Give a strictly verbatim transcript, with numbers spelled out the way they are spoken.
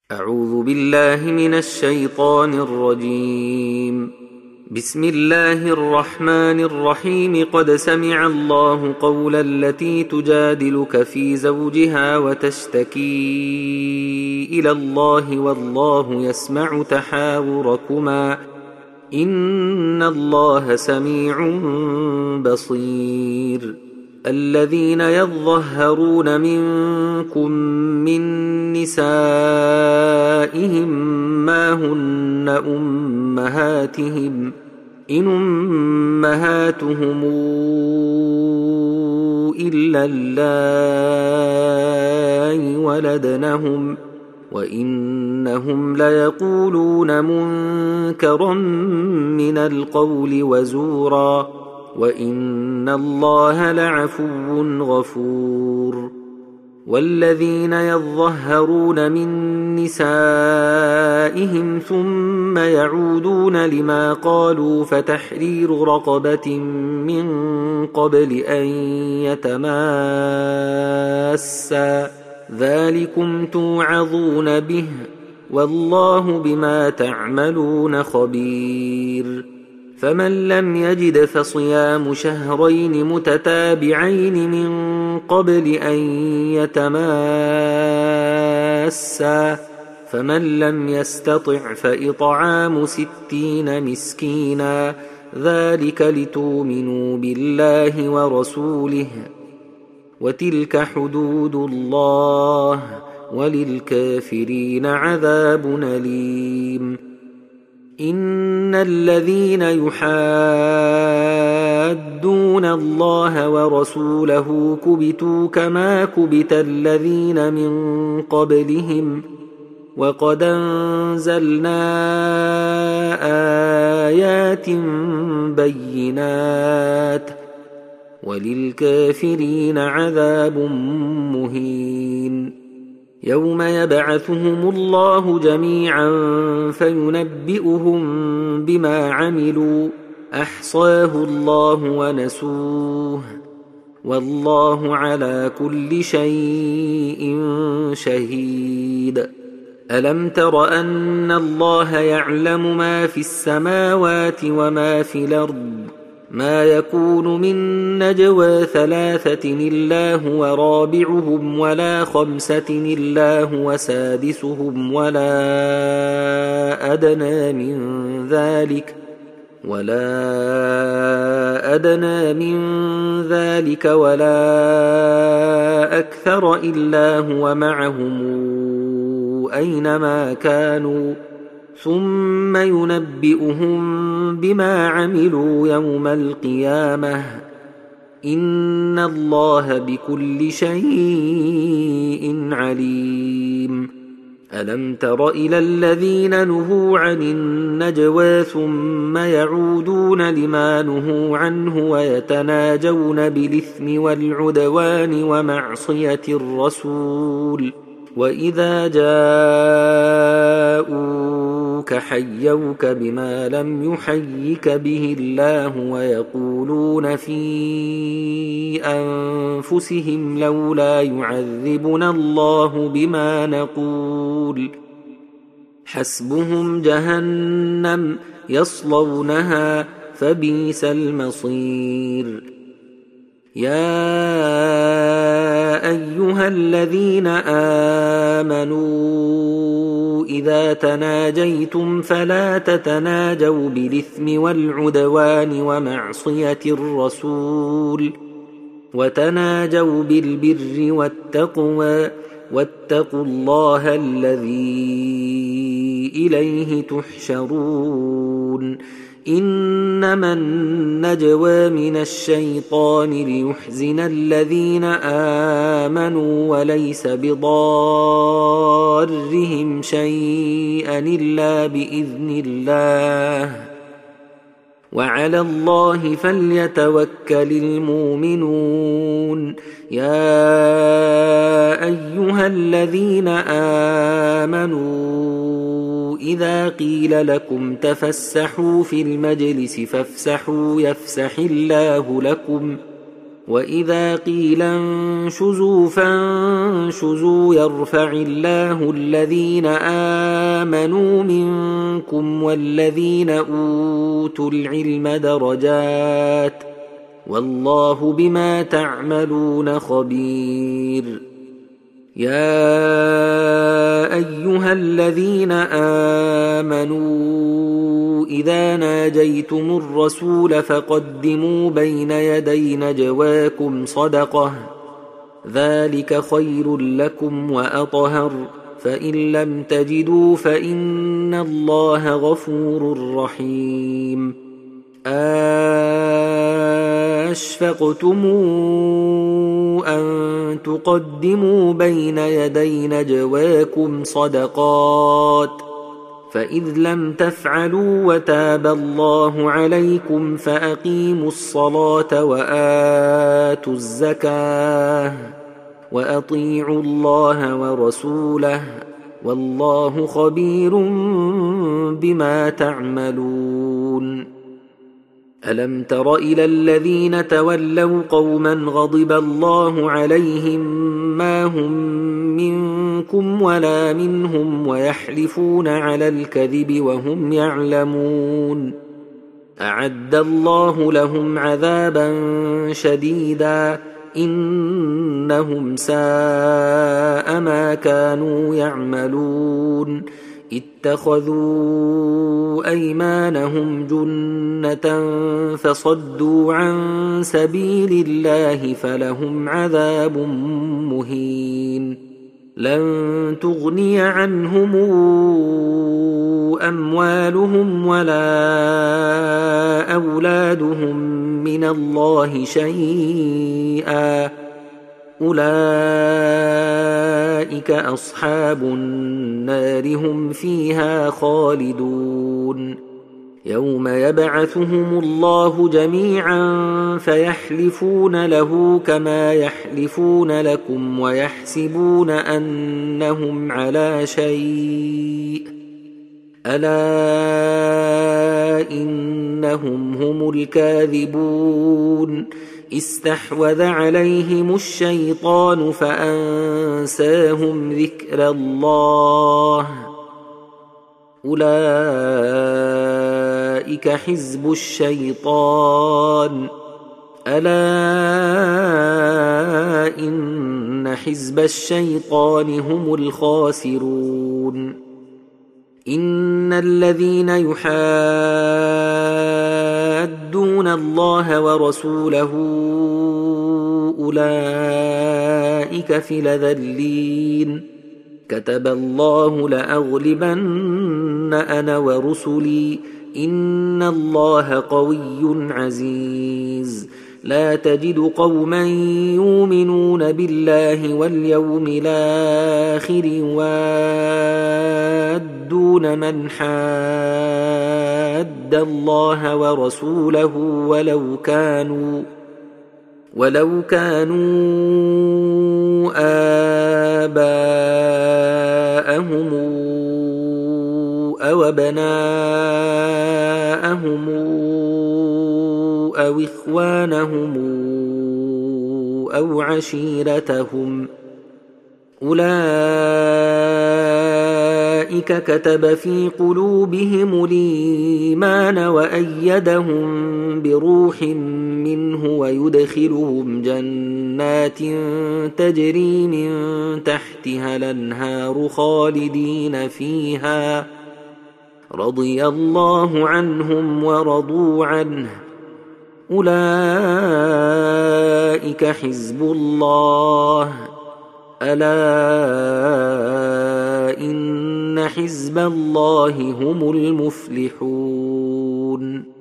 أعوذ بالله من الشيطان الرجيم. بسم الله الرحمن الرحيم. قد سمع الله قول التي تجادلك في زوجها وتشتكي إلى الله والله يسمع تحاوركما إن الله سميع بصير. الذين يظهرون منكم من نسائهم ما هن أمهاتهم إن أمهاتهم إلا اللائي ولدنهم وإنهم ليقولون منكرا من القول وزورا وإن الله لعفو غفور. والذين يظهرون من نسائهم ثم يعودون لما قالوا فتحرير رقبة من قبل أن يتماسا ذلكم توعظون به والله بما تعملون خبير. فمن لم يجد فصيام شهرين متتابعين من قبل أن يتماسا فمن لم يستطع فإطعام ستين مسكينا ذلك لتؤمنوا بالله ورسوله وتلك حدود الله وللكافرين عذاب أليم. إن الذين يحادون الله ورسوله كبتوا كما كبت الذين من قبلهم وقد أنزلنا آيات بينات وللكافرين عذاب مهين. يوم يبعثهم الله جميعا فينبئهم بما عملوا أحصاه الله ونسوه والله على كل شيء شهيد. ألم تر أن الله يعلم ما في السماوات وما في الأرض ما يكون من نجوى ثلاثة إلا هو رابعهم ولا خمسة إلا هو سادسهم ولا أدنى من ذلك ولا أدنى من ذلك ولا أكثر إلا هو معهم أينما كانوا ثم ينبئهم بما عملوا يوم القيامة إن الله بكل شيء عليم. ألم تر إلى الذين نهوا عن النجوى ثم يعودون لما نهوا عنه ويتناجون بالإثم والعدوان ومعصية الرسول وإذا جاءوك حيوك بما لم يحيك به الله ويقولون في أنفسهم لولا يعذبنا الله بما نقول حسبهم جهنم يصلونها فبئس المصير. يا أيها الذين آمنوا إذا تناجيتم فلا تتناجوا بالإثم والعدوان ومعصية الرسول وتناجوا بالبر والتقوى واتقوا الله الذي إليه تحشرون. إنما النجوى من الشيطان ليحزن الذين آمنوا وليس بضارهم شيئا إلا بإذن الله وعلى الله فليتوكل المؤمنون. يا أيها الذين آمنوا إذا قيل لكم تفسحوا في المجلس فافسحوا يفسح الله لكم وإذا قيل انشزوا فانشزوا يرفع الله الذين آمنوا منكم والذين أوتوا العلم درجات والله بما تعملون خبير. يا أيها الذين آمنوا إذا ناجيتم الرسول فقدموا بين يدي نجواكم صدقة ذلك خير لكم وأطهر فإن لم تجدوا فإن الله غفور رحيم. أشفقتم أن تقدموا بين يدي نجواكم صدقات فإذ لم تفعلوا وتاب الله عليكم فأقيموا الصلاة وآتوا الزكاة وأطيعوا الله ورسوله والله خبير بما تعملون. ألم تر إلى الذين تولوا قوما غضب الله عليهم ما هم منكم ولا منهم ويحلفون على الكذب وهم يعلمون أعد الله لهم عذابا شديدا إنهم ساء ما كانوا يعملون. اتخذوا أيمانهم جنة فصدوا عن سبيل الله فلهم عذاب مهين. لن تغني عنهم أموالهم ولا أولادهم من الله شيئا أولئك أصحاب النار هم فيها خالدون. يوم يبعثهم الله جميعا فيحلفون له كما يحلفون لكم ويحسبون أنهم على شيء ألا إنهم هم الكاذبون. استحوذ عليهم الشيطان فأنساهم ذكر الله أولئك حزب الشيطان ألا إن حزب الشيطان هم الخاسرون. إن الذين يحادون الله ورسوله أولئك في الأذلين. كتب الله لأغلبن أنا ورسلي إن الله قوي عزيز. لا تجد قوما يؤمنون بالله واليوم الآخر يوادون من حاد الله ورسوله ولو كانوا ولو كانوا آباءهم أو أبناءهم أو إخوانهم أو عشيرتهم أولئك كتب في قلوبهم الإيمان وأيدهم بروح منه ويدخلهم جنات تجري من تحتها الأنهار خالدين فيها رضي الله عنهم ورضوا عنه أولئك حزب الله ألا إن حزب الله هم المفلحون.